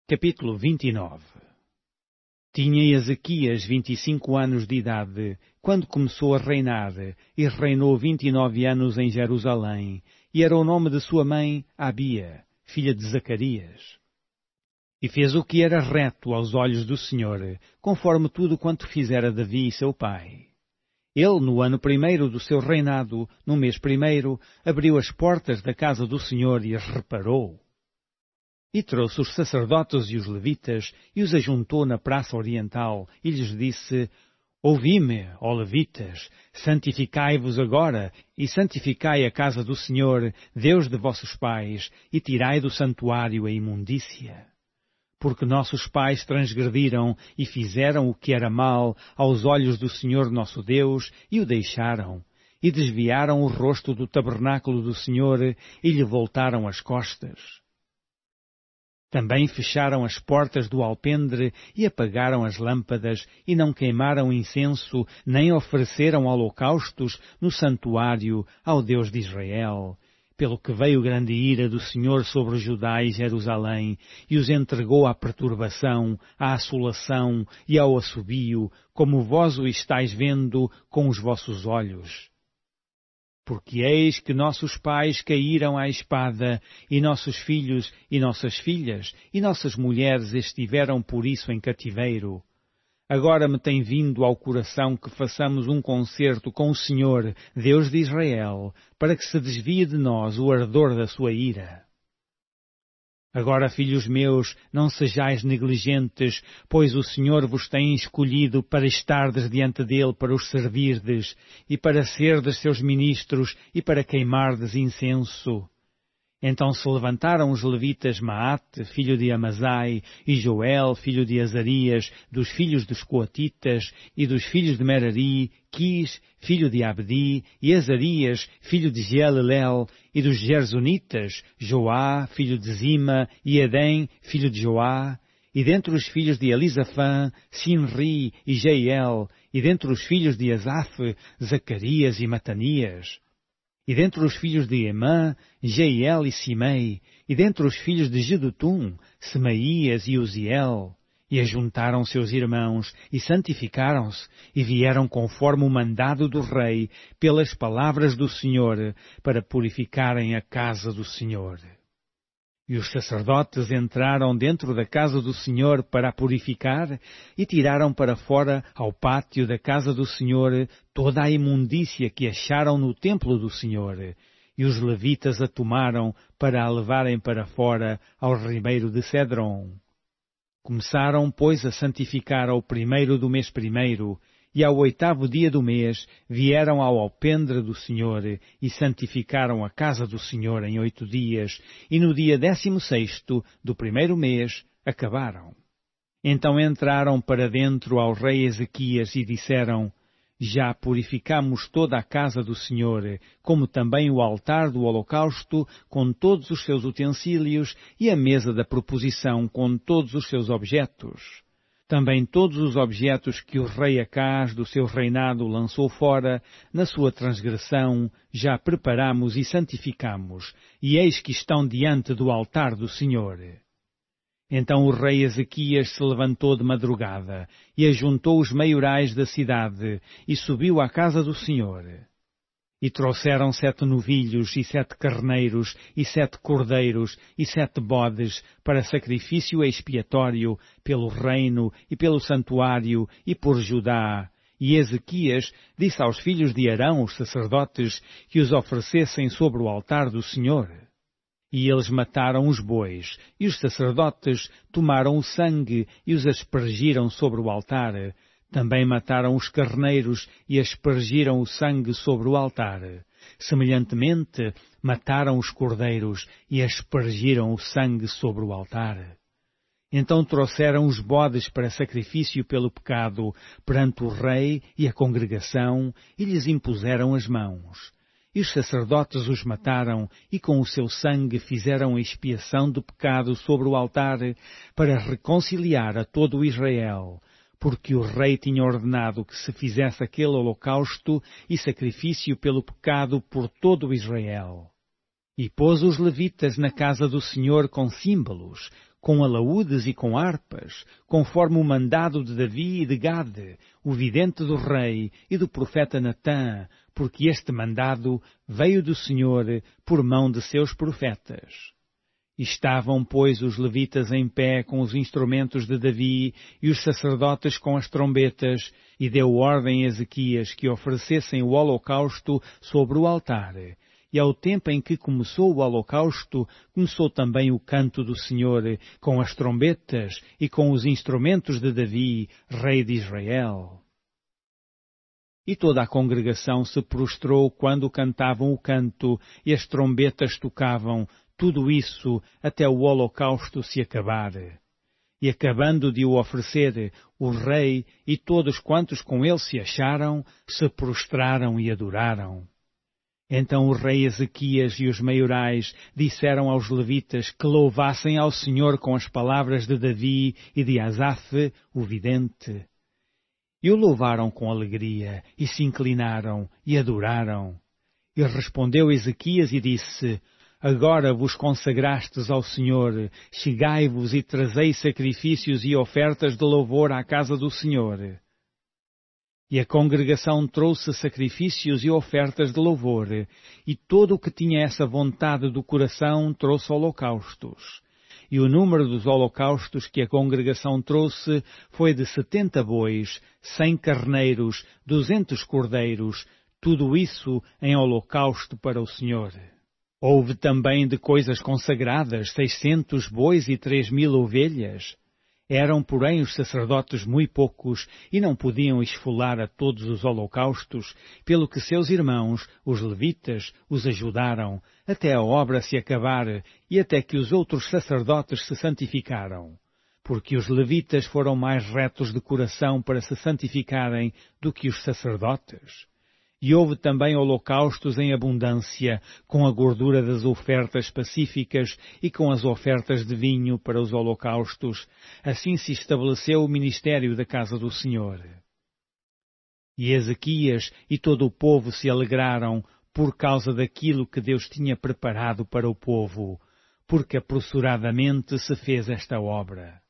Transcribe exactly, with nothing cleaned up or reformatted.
Capítulo vinte e nove. Tinha Ezequias vinte e cinco anos de idade, quando começou a reinar, e reinou vinte e nove anos em Jerusalém, e era o nome de sua mãe Abia, filha de Zacarias. E fez o que era reto aos olhos do Senhor, conforme tudo quanto fizera Davi seu pai. Ele, no ano primeiro do seu reinado, no mês primeiro, abriu as portas da casa do Senhor e as reparou. E trouxe os sacerdotes e os levitas, e os ajuntou na praça oriental, e lhes disse: Ouvi-me, ó levitas, santificai-vos agora, e santificai a casa do Senhor, Deus de vossos pais, e tirai do santuário a imundícia. Porque nossos pais transgrediram e fizeram o que era mal aos olhos do Senhor nosso Deus, e o deixaram, e desviaram o rosto do tabernáculo do Senhor, e lhe voltaram as costas. Também fecharam as portas do alpendre e apagaram as lâmpadas, e não queimaram incenso, nem ofereceram holocaustos no santuário ao Deus de Israel. Pelo que veio grande ira do Senhor sobre Judá e Jerusalém, e os entregou à perturbação, à assolação e ao assobio, como vós o estáis vendo com os vossos olhos. Porque eis que nossos pais caíram à espada, e nossos filhos e nossas filhas e nossas mulheres estiveram por isso em cativeiro. Agora me tem vindo ao coração que façamos um concerto com o Senhor, Deus de Israel, para que se desvie de nós o ardor da sua ira. Agora, filhos meus, não sejais negligentes, pois o Senhor vos tem escolhido para estardes diante dele para os servirdes, e para serdes seus ministros, e para queimardes incenso. Então se levantaram os levitas Maate, filho de Amazai, e Joel, filho de Azarias, dos filhos dos Coatitas, e dos filhos de Merari, Quis, filho de Abdi, e Azarias, filho de Jeelelel, e dos Gersonitas, Joá, filho de Zima, e Edém, filho de Joá, e dentre os filhos de Elisafã, Sinri e Jeiel, e dentre os filhos de Asaf, Zacarias e Matanias. E dentre os filhos de Emã, Jeiel e Simei, e dentre os filhos de Jedutum, Semaías e Uziel. E ajuntaram seus irmãos, e santificaram-se, e vieram conforme o mandado do rei, pelas palavras do Senhor, para purificarem a casa do Senhor. E os sacerdotes entraram dentro da casa do Senhor para a purificar, e tiraram para fora, ao pátio da casa do Senhor, toda a imundícia que acharam no templo do Senhor. E os levitas a tomaram para a levarem para fora ao ribeiro de Cedron. Começaram, pois, a santificar ao primeiro do mês primeiro, e ao oitavo dia do mês vieram ao alpendre do Senhor e santificaram a casa do Senhor em oito dias, e no dia décimo sexto do primeiro mês acabaram. Então entraram para dentro ao rei Ezequias e disseram: Já purificamos toda a casa do Senhor, como também o altar do holocausto com todos os seus utensílios e a mesa da proposição com todos os seus objetos. Também todos os objetos que o rei Acaz do seu reinado lançou fora, na sua transgressão, já preparamos e santificamos, e eis que estão diante do altar do Senhor. Então o rei Ezequias se levantou de madrugada, e ajuntou os maiorais da cidade, e subiu à casa do Senhor. E trouxeram sete novilhos, e sete carneiros, e sete cordeiros, e sete bodes, para sacrifício expiatório, pelo reino, e pelo santuário, e por Judá. E Ezequias disse aos filhos de Arão, os sacerdotes, que os oferecessem sobre o altar do Senhor. E eles mataram os bois, e os sacerdotes tomaram o sangue, e os aspergiram sobre o altar. Também mataram os carneiros e aspergiram o sangue sobre o altar. Semelhantemente, mataram os cordeiros e aspergiram o sangue sobre o altar. Então trouxeram os bodes para sacrifício pelo pecado perante o rei e a congregação, e lhes impuseram as mãos. E os sacerdotes os mataram, e com o seu sangue fizeram expiação do pecado sobre o altar, para reconciliar a todo o Israel, porque o rei tinha ordenado que se fizesse aquele holocausto e sacrifício pelo pecado por todo o Israel. E pôs os levitas na casa do Senhor com símbolos, com alaúdes e com harpas, conforme o mandado de Davi e de Gade, o vidente do rei e do profeta Natã, porque este mandado veio do Senhor por mão de seus profetas. Estavam, pois, os levitas em pé com os instrumentos de Davi e os sacerdotes com as trombetas, e deu ordem a Ezequias que oferecessem o holocausto sobre o altar. E ao tempo em que começou o holocausto, começou também o canto do Senhor, com as trombetas e com os instrumentos de Davi, rei de Israel. E toda a congregação se prostrou quando cantavam o canto e as trombetas tocavam, tudo isso até o holocausto se acabar. E acabando de o oferecer, o rei e todos quantos com ele se acharam, se prostraram e adoraram. Então o rei Ezequias e os maiorais disseram aos levitas que louvassem ao Senhor com as palavras de Davi e de Asaf, o vidente. E o louvaram com alegria, e se inclinaram, e adoraram. E respondeu Ezequias e disse: Agora vos consagrastes ao Senhor, chegai-vos e trazei sacrifícios e ofertas de louvor à casa do Senhor. E a congregação trouxe sacrifícios e ofertas de louvor, e todo o que tinha essa vontade do coração trouxe holocaustos. E o número dos holocaustos que a congregação trouxe foi de setenta bois, cem carneiros, duzentos cordeiros, tudo isso em holocausto para o Senhor. Houve também de coisas consagradas seiscentos bois e três mil ovelhas. Eram, porém, os sacerdotes muito poucos e não podiam esfolar a todos os holocaustos, pelo que seus irmãos, os levitas, os ajudaram, até a obra se acabar e até que os outros sacerdotes se santificaram. Porque os levitas foram mais retos de coração para se santificarem do que os sacerdotes. E houve também holocaustos em abundância, com a gordura das ofertas pacíficas e com as ofertas de vinho para os holocaustos. Assim se estabeleceu o ministério da casa do Senhor. E Ezequias e todo o povo se alegraram por causa daquilo que Deus tinha preparado para o povo, porque apressuradamente se fez esta obra.